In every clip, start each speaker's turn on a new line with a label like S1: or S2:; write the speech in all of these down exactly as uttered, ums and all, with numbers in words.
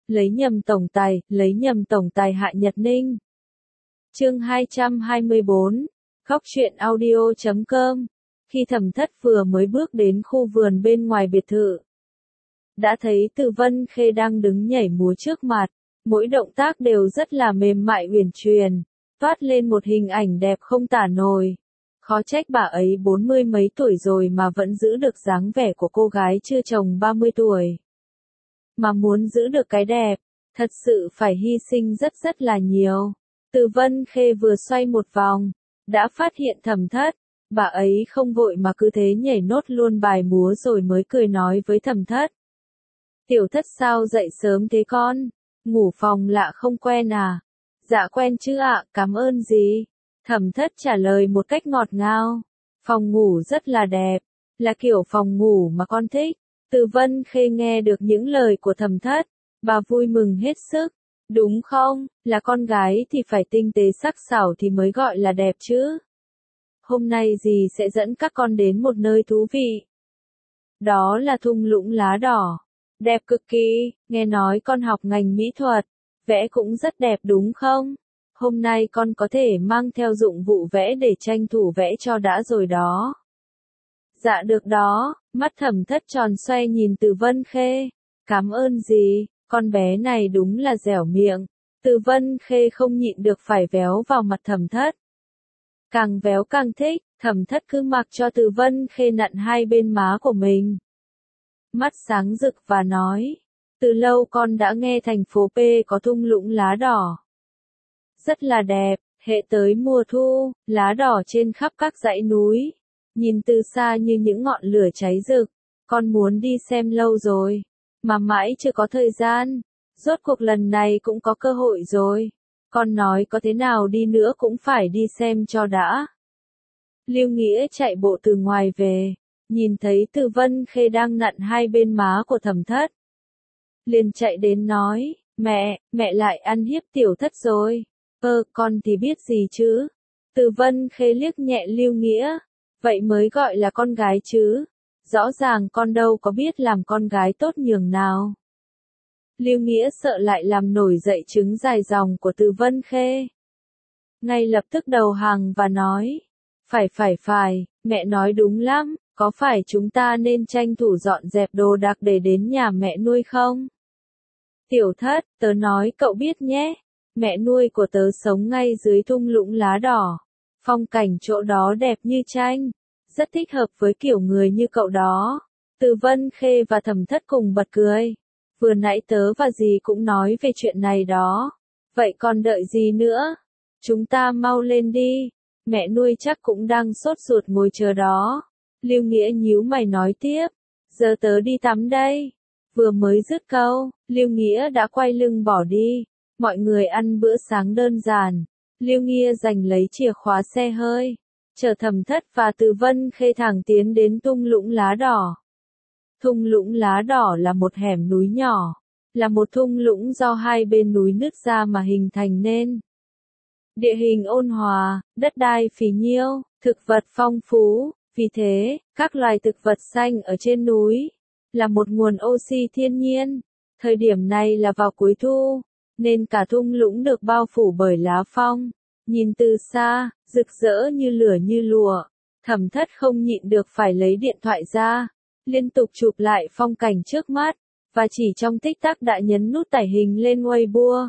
S1: lấy nhầm tổng tài, lấy nhầm tổng tài hại Nhật Ninh. Chương hai trăm hai mươi bốn, Góc truyện audio chấm com. Khi Thẩm Thất vừa mới bước đến khu vườn bên ngoài biệt thự, đã thấy Từ Vân Khê đang đứng nhảy múa trước mặt, mỗi động tác đều rất là mềm mại uyển chuyển, toát lên một hình ảnh đẹp không tả nổi. Khó trách bà ấy bốn mươi mấy tuổi rồi mà vẫn giữ được dáng vẻ của cô gái chưa tròn ba mươi tuổi. Mà muốn giữ được cái đẹp, thật sự phải hy sinh rất rất là nhiều. Từ Vân Khê vừa xoay một vòng, đã phát hiện Thẩm Thất, bà ấy không vội mà cứ thế nhảy nốt luôn bài múa rồi mới cười nói với Thẩm Thất. Tiểu Thất sao dậy sớm thế con? Ngủ phòng lạ không quen à? Dạ quen chứ ạ, cảm ơn gì? Thẩm Thất trả lời một cách ngọt ngào. Phòng ngủ rất là đẹp, là kiểu phòng ngủ mà con thích. Từ Vân Khê nghe được những lời của Thẩm Thất, bà vui mừng hết sức. Đúng không, là con gái thì phải tinh tế sắc sảo thì mới gọi là đẹp chứ. Hôm nay dì sẽ dẫn các con đến một nơi thú vị. Đó là thung lũng lá đỏ. Đẹp cực kỳ, nghe nói con học ngành mỹ thuật, vẽ cũng rất đẹp đúng không? Hôm nay con có thể mang theo dụng cụ vẽ để tranh thủ vẽ cho đã rồi đó. Dạ được đó, mắt Thẩm Thất tròn xoay nhìn Từ Vân Khê. Cảm ơn dì, con bé này đúng là dẻo miệng. Từ Vân Khê không nhịn được phải véo vào mặt Thẩm Thất. Càng véo càng thích, Thẩm Thất cứ mặc cho Từ Vân Khê nặn hai bên má của mình. Mắt sáng rực và nói, từ lâu con đã nghe thành phố P có thung lũng lá đỏ. Rất là đẹp, hệ tới mùa thu, lá đỏ trên khắp các dãy núi, nhìn từ xa như những ngọn lửa cháy rực, con muốn đi xem lâu rồi, mà mãi chưa có thời gian, rốt cuộc lần này cũng có cơ hội rồi, con nói có thế nào đi nữa cũng phải đi xem cho đã. Lưu Nghĩa chạy bộ từ ngoài về, nhìn thấy Từ Vân Khê đang nặn hai bên má của Thẩm Thất. Liền chạy đến nói, mẹ, mẹ lại ăn hiếp Tiểu Thất rồi. Ơ, con thì biết gì chứ? Từ Vân Khê liếc nhẹ Lưu Nghĩa, vậy mới gọi là con gái chứ. Rõ ràng con đâu có biết làm con gái tốt nhường nào. Lưu Nghĩa sợ lại làm nổi dậy trứng dài dòng của Từ Vân Khê. Ngay lập tức đầu hàng và nói, phải phải phải, mẹ nói đúng lắm, có phải chúng ta nên tranh thủ dọn dẹp đồ đạc để đến nhà mẹ nuôi không? Tiểu Thất, tớ nói cậu biết nhé, mẹ nuôi của tớ sống ngay dưới thung lũng lá đỏ. Phong cảnh chỗ đó đẹp như tranh, rất thích hợp với kiểu người như cậu đó. Từ Vân Khê và Thẩm Thất cùng bật cười. Vừa nãy tớ và dì cũng nói về chuyện này đó. Vậy còn đợi gì nữa? Chúng ta mau lên đi. Mẹ nuôi chắc cũng đang sốt ruột ngồi chờ đó. Lưu Nghĩa nhíu mày nói tiếp. Giờ tớ đi tắm đây. Vừa mới dứt câu, Lưu Nghĩa đã quay lưng bỏ đi. Mọi người ăn bữa sáng đơn giản. Lưu Nghĩa giành lấy chìa khóa xe hơi, chở Thẩm Thất và Từ Vân Khê thẳng tiến đến thung lũng lá đỏ. Thung lũng lá đỏ là một hẻm núi nhỏ, là một thung lũng do hai bên núi nứt ra mà hình thành nên. Địa hình ôn hòa, đất đai phì nhiêu, thực vật phong phú, vì thế, các loài thực vật xanh ở trên núi là một nguồn oxy thiên nhiên. Thời điểm này là vào cuối thu, nên cả thung lũng được bao phủ bởi lá phong. Nhìn từ xa, rực rỡ như lửa như lụa. Thẩm Thất không nhịn được phải lấy điện thoại ra, liên tục chụp lại phong cảnh trước mắt, và chỉ trong tích tắc đã nhấn nút tải hình lên Weibo.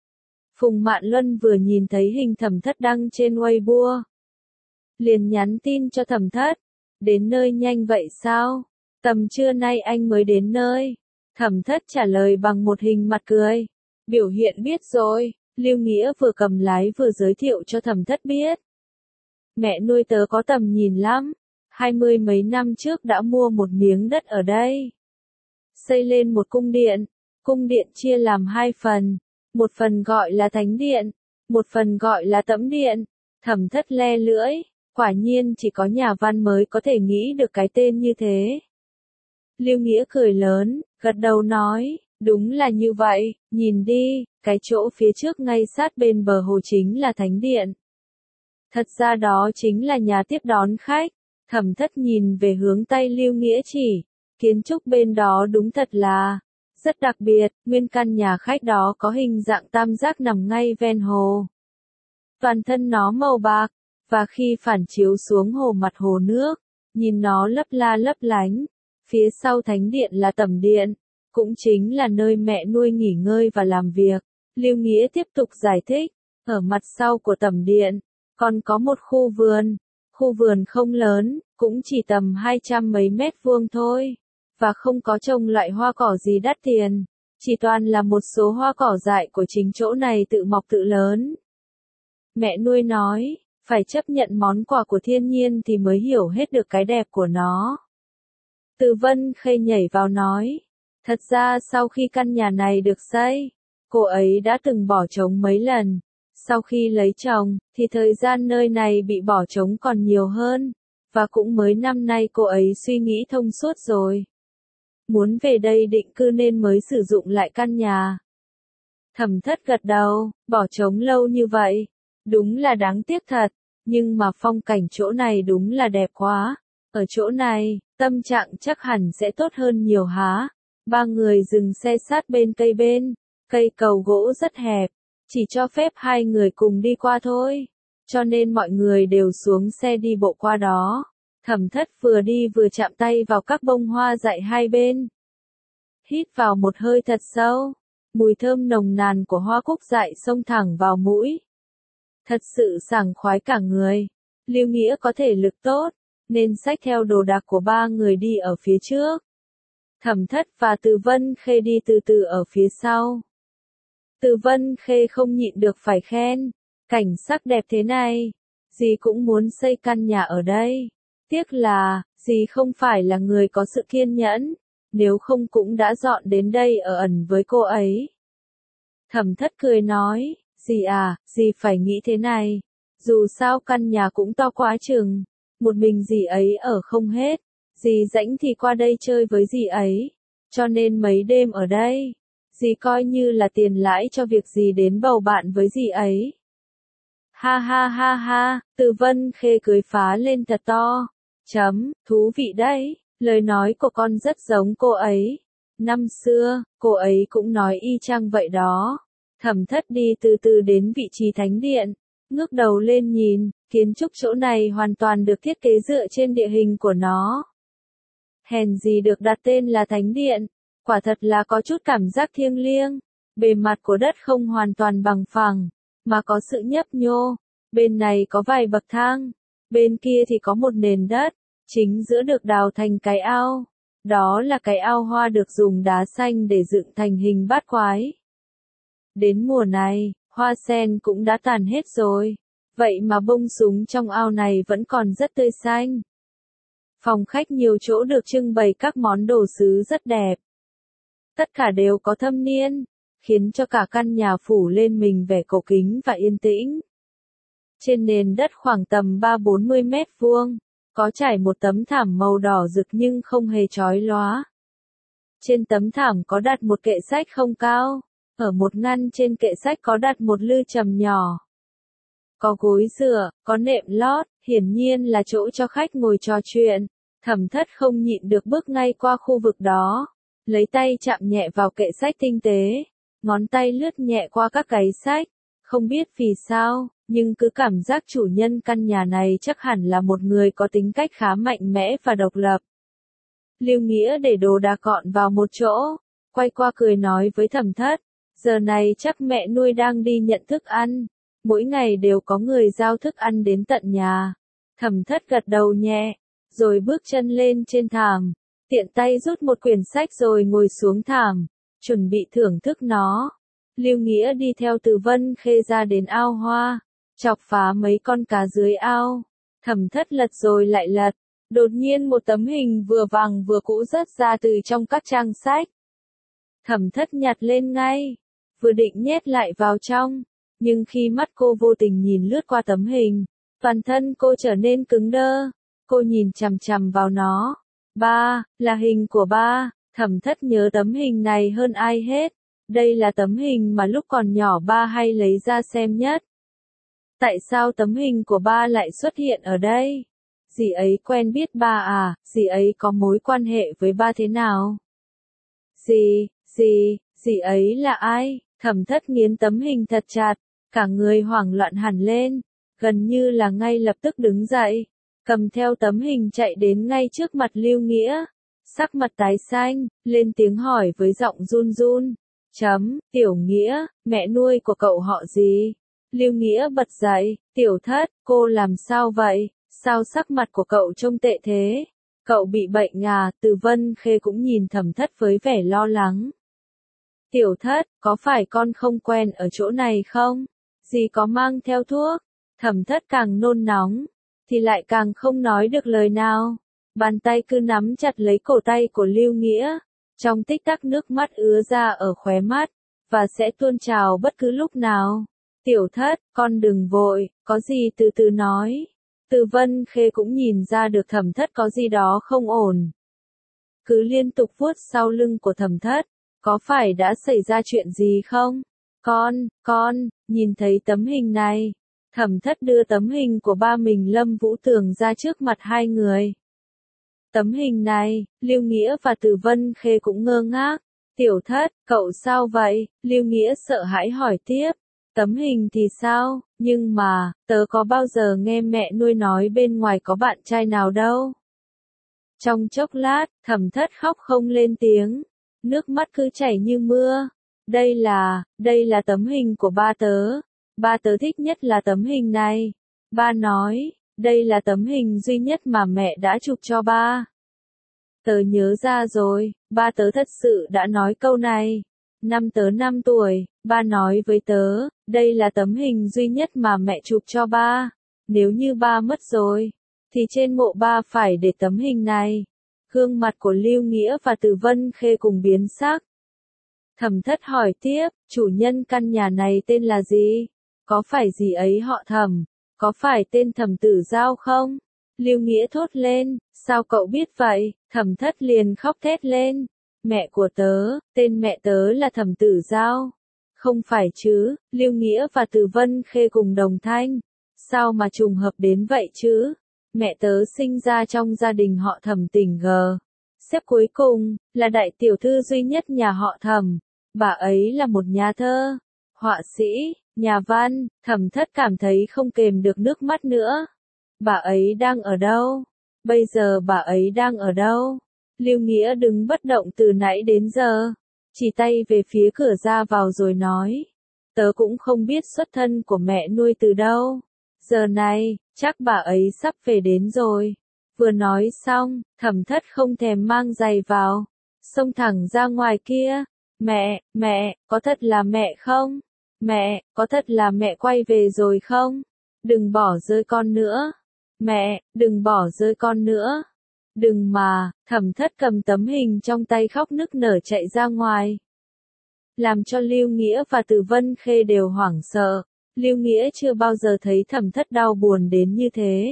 S1: Phùng Mạn Luân vừa nhìn thấy hình Thẩm Thất đăng trên Weibo, liền nhắn tin cho Thẩm Thất, đến nơi nhanh vậy sao? Tầm trưa nay anh mới đến nơi. Thẩm Thất trả lời bằng một hình mặt cười, biểu hiện biết rồi. Lưu Nghĩa vừa cầm lái vừa giới thiệu cho Thẩm Thất biết. Mẹ nuôi tớ có tầm nhìn lắm, hai mươi mấy năm trước đã mua một miếng đất ở đây. Xây lên một cung điện, cung điện chia làm hai phần, một phần gọi là thánh điện, một phần gọi là tẩm điện. Thẩm Thất le lưỡi, quả nhiên chỉ có nhà văn mới có thể nghĩ được cái tên như thế. Lưu Nghĩa cười lớn, gật đầu nói, đúng là như vậy, nhìn đi, cái chỗ phía trước ngay sát bên bờ hồ chính là thánh điện. Thật ra đó chính là nhà tiếp đón khách. Thẩm Thất nhìn về hướng Tây Lưu Nghĩa chỉ, kiến trúc bên đó đúng thật là Rất đặc biệt, nguyên căn nhà khách đó có hình dạng tam giác nằm ngay ven hồ. Toàn thân nó màu bạc, và khi phản chiếu xuống hồ mặt hồ nước, nhìn nó lấp la lấp lánh. Phía sau thánh điện là tẩm điện, cũng chính là nơi mẹ nuôi nghỉ ngơi và làm việc. Lưu Nghĩa tiếp tục giải thích, ở mặt sau của tẩm điện, còn có một khu vườn. Khu vườn không lớn, cũng chỉ tầm hai trăm mấy mét vuông thôi, và không có trồng loại hoa cỏ gì đắt tiền, chỉ toàn là một số hoa cỏ dại của chính chỗ này tự mọc tự lớn. Mẹ nuôi nói, phải chấp nhận món quà của thiên nhiên thì mới hiểu hết được cái đẹp của nó. Từ Vân Khê nhảy vào nói, thật ra sau khi căn nhà này được xây, cô ấy đã từng bỏ trống mấy lần. Sau khi lấy chồng, thì thời gian nơi này bị bỏ trống còn nhiều hơn, và cũng mới năm nay cô ấy suy nghĩ thông suốt rồi. Muốn về đây định cư nên mới sử dụng lại căn nhà. Thẩm Thất gật đầu, bỏ trống lâu như vậy, đúng là đáng tiếc thật, nhưng mà phong cảnh chỗ này đúng là đẹp quá. Ở chỗ này, tâm trạng chắc hẳn sẽ tốt hơn nhiều há. Ba người dừng xe sát bên cây bên, cây cầu gỗ rất hẹp, chỉ cho phép hai người cùng đi qua thôi, cho nên mọi người đều xuống xe đi bộ qua đó. Thẩm Thất vừa đi vừa chạm tay vào các bông hoa dại hai bên. Hít vào một hơi thật sâu, mùi thơm nồng nàn của hoa cúc dại xông thẳng vào mũi. Thật sự sảng khoái cả người. Lưu Nghĩa có thể lực tốt, nên xách theo đồ đạc của ba người đi ở phía trước. Thẩm Thất và Từ Vân Khê đi từ từ ở phía sau. Từ Vân Khê không nhịn được phải khen, cảnh sắc đẹp thế này, dì cũng muốn xây căn nhà ở đây. Tiếc là, dì không phải là người có sự kiên nhẫn, nếu không cũng đã dọn đến đây ở ẩn với cô ấy. Thẩm Thất cười nói, dì à, dì phải nghĩ thế này, dù sao căn nhà cũng to quá chừng, một mình dì ấy ở không hết, dì rảnh thì qua đây chơi với dì ấy, cho nên mấy đêm ở đây, dì coi như là tiền lãi cho việc dì đến bầu bạn với dì ấy. Ha ha ha ha, Từ Vân Khê cười phá lên thật to. Chấm, thú vị đấy, lời nói của con rất giống cô ấy. Năm xưa, cô ấy cũng nói y chang vậy đó. Thẩm Thất đi từ từ đến vị trí thánh điện, ngước đầu lên nhìn, kiến trúc chỗ này hoàn toàn được thiết kế dựa trên địa hình của nó. Hèn gì được đặt tên là thánh điện, quả thật là có chút cảm giác thiêng liêng. Bề mặt của đất không hoàn toàn bằng phẳng, mà có sự nhấp nhô. Bên này có vài bậc thang, bên kia thì có một nền đất, chính giữa được đào thành cái ao. Đó là cái ao hoa được dùng đá xanh để dựng thành hình bát quái. Đến mùa này, hoa sen cũng đã tàn hết rồi, vậy mà bông súng trong ao này vẫn còn rất tươi xanh. Phòng khách nhiều chỗ được trưng bày các món đồ sứ rất đẹp. Tất cả đều có thâm niên, khiến cho cả căn nhà phủ lên mình vẻ cổ kính và yên tĩnh. Trên nền đất khoảng tầm ba bốn mươi mét vuông, có trải một tấm thảm màu đỏ rực nhưng không hề chói lóa. Trên tấm thảm có đặt một kệ sách không cao, ở một ngăn trên kệ sách có đặt một lư trầm nhỏ. Có gối dựa, có nệm lót, hiển nhiên là chỗ cho khách ngồi trò chuyện. Thẩm Thất không nhịn được bước ngay qua khu vực đó, lấy tay chạm nhẹ vào kệ sách tinh tế, ngón tay lướt nhẹ qua các cái sách, không biết vì sao, nhưng cứ cảm giác chủ nhân căn nhà này chắc hẳn là một người có tính cách khá mạnh mẽ và độc lập. Lưu Nghĩa để đồ đạc gọn vào một chỗ, quay qua cười nói với Thẩm Thất, giờ này chắc mẹ nuôi đang đi nhận thức ăn, mỗi ngày đều có người giao thức ăn đến tận nhà. Thẩm Thất gật đầu nhẹ, rồi bước chân lên trên thảm, tiện tay rút một quyển sách rồi ngồi xuống thảm, chuẩn bị thưởng thức nó. Lưu Nghĩa đi theo Từ Vân Khê ra đến ao hoa, chọc phá mấy con cá dưới ao. Thẩm Thất lật rồi lại lật, đột nhiên một tấm hình vừa vàng vừa cũ rớt ra từ trong các trang sách. Thẩm Thất nhặt lên ngay, vừa định nhét lại vào trong, nhưng khi mắt cô vô tình nhìn lướt qua tấm hình, toàn thân cô trở nên cứng đơ. Cô nhìn chằm chằm vào nó. Ba, là hình của ba. Thẩm Thất nhớ tấm hình này hơn ai hết. Đây là tấm hình mà lúc còn nhỏ ba hay lấy ra xem nhất. Tại sao tấm hình của ba lại xuất hiện ở đây? Dì ấy quen biết ba à? Dì ấy có mối quan hệ với ba thế nào? Dì, Gì, gì ấy là ai? Thẩm Thất nghiến tấm hình thật chặt, cả người hoảng loạn hẳn lên, gần như là ngay lập tức đứng dậy, cầm theo tấm hình chạy đến ngay trước mặt Lưu Nghĩa, sắc mặt tái xanh, lên tiếng hỏi với giọng run run. Chấm, Tiểu Nghĩa, mẹ nuôi của cậu họ gì? Lưu Nghĩa bật dậy, Tiểu Thất, cô làm sao vậy? Sao sắc mặt của cậu trông tệ thế? Cậu bị bệnh à? Từ Vân Khê cũng nhìn Thẩm Thất với vẻ lo lắng. Tiểu Thất, có phải con không quen ở chỗ này không? Dì có mang theo thuốc? Thẩm Thất càng nôn nóng, thì lại càng không nói được lời nào. Bàn tay cứ nắm chặt lấy cổ tay của Lưu Nghĩa. Trong tích tắc nước mắt ứa ra ở khóe mắt, và sẽ tuôn trào bất cứ lúc nào. Tiểu Thất, con đừng vội, có gì từ từ nói. Từ Vân Khê cũng nhìn ra được Thẩm Thất có gì đó không ổn. Cứ liên tục vuốt sau lưng của Thẩm Thất, có phải đã xảy ra chuyện gì không? Con, con, nhìn thấy tấm hình này. Thẩm Thất đưa tấm hình của ba mình Lâm Vũ Tường ra trước mặt hai người. Tấm hình này, Lưu Nghĩa và Từ Vân Khê cũng ngơ ngác. Tiểu Thất, cậu sao vậy? Lưu Nghĩa sợ hãi hỏi tiếp. Tấm hình thì sao? Nhưng mà, tớ có bao giờ nghe mẹ nuôi nói bên ngoài có bạn trai nào đâu. Trong chốc lát, Thẩm Thất khóc không lên tiếng. Nước mắt cứ chảy như mưa. Đây là, đây là tấm hình của ba tớ. Ba tớ thích nhất là tấm hình này. Ba nói, đây là tấm hình duy nhất mà mẹ đã chụp cho ba. Tớ nhớ ra rồi, ba tớ thật sự đã nói câu này. Năm tớ năm tuổi, ba nói với tớ, đây là tấm hình duy nhất mà mẹ chụp cho ba. Nếu như ba mất rồi, thì trên mộ ba phải để tấm hình này. Gương mặt của Lưu Nghĩa và Từ Vân Khê cùng biến sắc. Thẩm Thất hỏi tiếp, chủ nhân căn nhà này tên là gì? Có phải gì ấy họ Thẩm? Có phải tên Thẩm Tử Giao không? Lưu Nghĩa thốt lên, sao cậu biết vậy? Thẩm Thất liền khóc thét lên. Mẹ của tớ, tên mẹ tớ là Thẩm Tử Giao. Không phải chứ, Lưu Nghĩa và Từ Vân Khê cùng đồng thanh. Sao mà trùng hợp đến vậy chứ? Mẹ tớ sinh ra trong gia đình họ Thẩm tình gờ. Xếp cuối cùng, là đại tiểu thư duy nhất nhà họ Thẩm. Bà ấy là một nhà thơ, họa sĩ, nhà văn. Thẩm Thất cảm thấy không kềm được nước mắt nữa. Bà ấy đang ở đâu? Bây giờ bà ấy đang ở đâu? Lưu Nghĩa đứng bất động từ nãy đến giờ, chỉ tay về phía cửa ra vào rồi nói. Tớ cũng không biết xuất thân của mẹ nuôi từ đâu. Giờ này, chắc bà ấy sắp về đến rồi. Vừa nói xong, Thẩm Thất không thèm mang giày vào, xông thẳng ra ngoài kia. Mẹ, mẹ, có thật là mẹ không? Mẹ, có thật là mẹ quay về rồi không? Đừng bỏ rơi con nữa. Mẹ, đừng bỏ rơi con nữa. Đừng mà, Thẩm Thất cầm tấm hình trong tay khóc nức nở chạy ra ngoài. Làm cho Lưu Nghĩa và Từ Vân Khê đều hoảng sợ. Lưu Nghĩa chưa bao giờ thấy Thẩm Thất đau buồn đến như thế.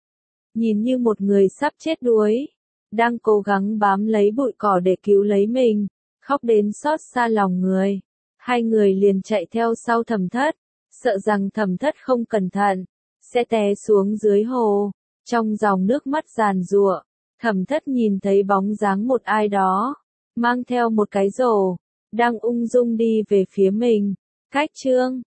S1: Nhìn như một người sắp chết đuối, đang cố gắng bám lấy bụi cỏ để cứu lấy mình, khóc đến xót xa lòng người. Hai người liền chạy theo sau Thẩm Thất, sợ rằng Thẩm Thất không cẩn thận, sẽ té xuống dưới hồ. Trong dòng nước mắt giàn giụa, Thẩm Thất nhìn thấy bóng dáng một ai đó, mang theo một cái rổ, đang ung dung đi về phía mình. Cách chương